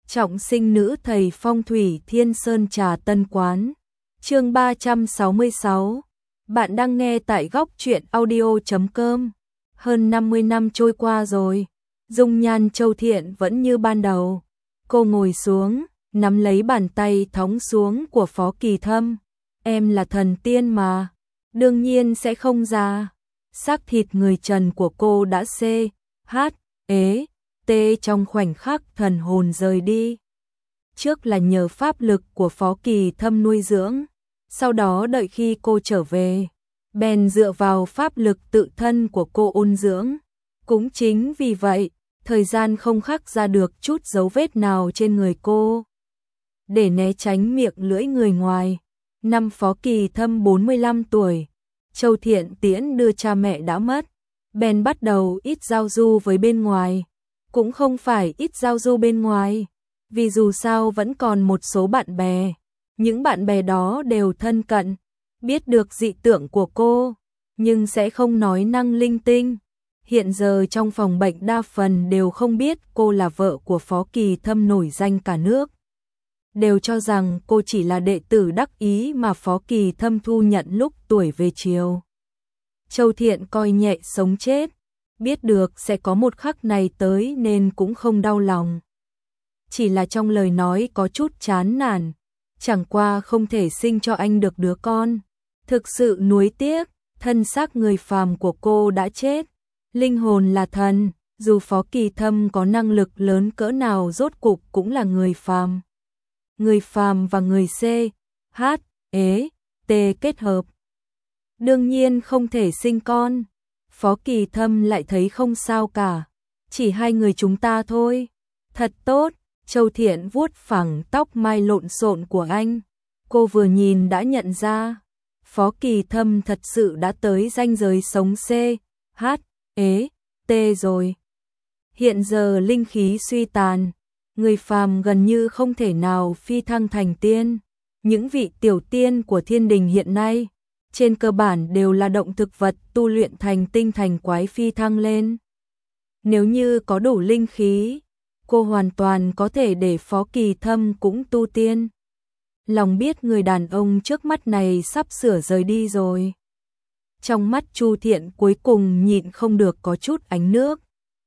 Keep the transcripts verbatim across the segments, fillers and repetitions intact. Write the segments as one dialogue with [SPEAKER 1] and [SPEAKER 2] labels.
[SPEAKER 1] Trọng sinh nữ thầy phong thủy Thiên Sơn Trà Tân Quán. Chương ba trăm sáu mươi sáu. Bạn đang nghe tại góc truyện audio chấm com. Hơn năm mươi năm trôi qua rồi, dung nhan Châu Thiện vẫn như ban đầu. Cô ngồi xuống, nắm lấy bàn tay thõng xuống của Phó Kỳ Thâm. Em là thần tiên mà, đương nhiên sẽ không già. Xác thịt người trần của cô đã xê, hát, ế, tê trong khoảnh khắc thần hồn rời đi. Trước là nhờ pháp lực của Phó Kỳ Thâm nuôi dưỡng, sau đó đợi khi cô trở về, bèn dựa vào pháp lực tự thân của cô ôn dưỡng. Cũng chính vì vậy, thời gian không khắc ra được chút dấu vết nào trên người cô. Để né tránh miệng lưỡi người ngoài, năm Phó Kỳ Thâm bốn mươi lăm tuổi, Châu Thiện tiễn đưa cha mẹ đã mất, bèn bắt đầu ít giao du với bên ngoài. Cũng không phải ít giao du bên ngoài, vì dù sao vẫn còn một số bạn bè. Những bạn bè đó đều thân cận, biết được dị tưởng của cô, nhưng sẽ không nói năng linh tinh. Hiện giờ trong phòng bệnh đa phần đều không biết cô là vợ của Phó Kỳ Thâm nổi danh cả nước. Đều cho rằng cô chỉ là đệ tử đắc ý mà Phó Kỳ Thâm thu nhận lúc tuổi về chiều. Châu Thiện coi nhẹ sống chết, biết được sẽ có một khắc này tới nên cũng không đau lòng. Chỉ là trong lời nói có chút chán nản, chẳng qua không thể sinh cho anh được đứa con. Thực sự nuối tiếc, thân xác người phàm của cô đã chết, linh hồn là thần, dù Phó Kỳ Thâm có năng lực lớn cỡ nào rốt cục cũng là người phàm. Người phàm và người C, H, ế, T kết hợp, đương nhiên không thể sinh con. Phó Kỳ Thâm lại thấy không sao cả, chỉ hai người chúng ta thôi. Thật tốt. Châu Thiện vuốt phẳng tóc mai lộn xộn của anh, cô vừa nhìn đã nhận ra, Phó Kỳ Thâm thật sự đã tới ranh giới sống C, H, ế, T rồi. Hiện giờ linh khí suy tàn, người phàm gần như không thể nào phi thăng thành tiên. Những vị tiểu tiên của thiên đình hiện nay, trên cơ bản đều là động thực vật tu luyện thành tinh thành quái phi thăng lên. Nếu như có đủ linh khí, cô hoàn toàn có thể để Phó Kỳ Thâm cũng tu tiên. Lòng biết người đàn ông trước mắt này sắp sửa rời đi rồi. Trong mắt Chu Thiện cuối cùng nhịn không được có chút ánh nước.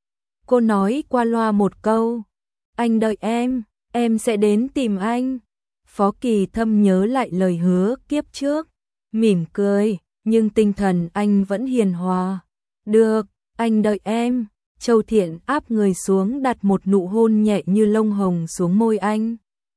[SPEAKER 1] Cô nói qua loa một câu, anh đợi em, em sẽ đến tìm anh. Phó Kỳ Thâm nhớ lại lời hứa kiếp trước, mỉm cười, nhưng tinh thần anh vẫn hiền hòa. Được, anh đợi em. Châu Thiện áp người xuống đặt một nụ hôn nhẹ như lông hồng xuống môi anh.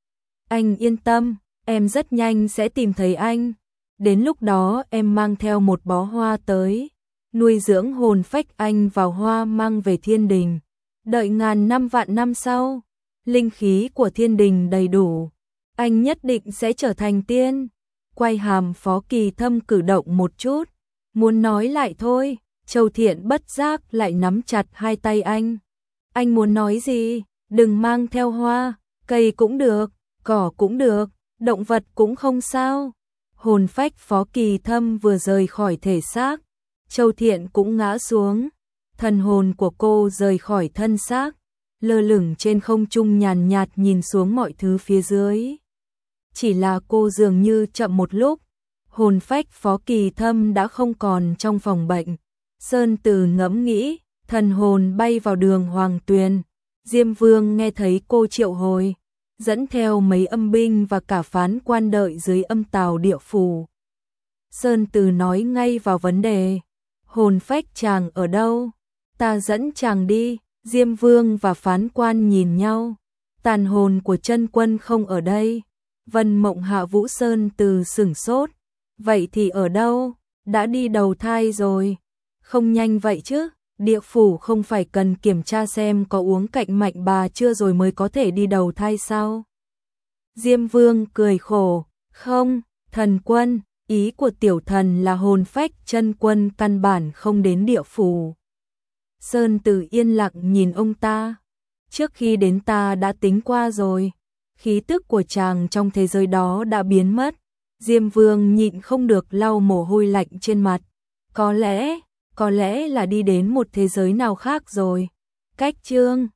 [SPEAKER 1] Anh yên tâm, em rất nhanh sẽ tìm thấy anh. Đến lúc đó em mang theo một bó hoa tới, nuôi dưỡng hồn phách anh vào hoa mang về thiên đình. Đợi ngàn năm vạn năm sau, linh khí của thiên đình đầy đủ, anh nhất định sẽ trở thành tiên. Quay hàm Phó Kỳ Thâm cử động một chút, muốn nói lại thôi. Châu Thiện bất giác lại nắm chặt hai tay anh. Anh muốn nói gì? Đừng mang theo hoa, cây cũng được, cỏ cũng được, động vật cũng không sao. Hồn phách Phó Kỳ Thâm vừa rời khỏi thể xác, Châu Thiện cũng ngã xuống. Thần hồn của cô rời khỏi thân xác, lơ lửng trên không trung nhàn nhạt nhìn xuống mọi thứ phía dưới. Chỉ là cô dường như chậm một lúc, hồn phách Phó Kỳ Thâm đã không còn trong phòng bệnh. Sơn Từ ngẫm nghĩ, thần hồn bay vào đường Hoàng Tuyền. Diêm Vương nghe thấy cô triệu hồi, dẫn theo mấy âm binh và cả phán quan đợi dưới âm tào địa phủ. Sơn Từ nói ngay vào vấn đề, hồn phách chàng ở đâu? Ta dẫn chàng đi. Diêm Vương và phán quan nhìn nhau, tàn hồn của chân quân không ở đây. Vân Mộng Hạ Vũ Sơn Từ sửng sốt, vậy thì ở đâu? Đã đi đầu thai rồi. Không nhanh vậy chứ, địa phủ không phải cần kiểm tra xem có uống cạnh mạnh bà chưa rồi mới có thể đi đầu thai sao? Diêm Vương cười khổ, không, thần quân, ý của tiểu thần là hồn phách chân quân căn bản không đến địa phủ. Sơn Từ yên lặng nhìn ông ta, trước khi đến ta đã tính qua rồi, khí tức của chàng trong thế giới đó đã biến mất. Diêm Vương nhịn không được lau mồ hôi lạnh trên mặt, có lẽ... Có lẽ là đi đến một thế giới nào khác rồi. Cách chương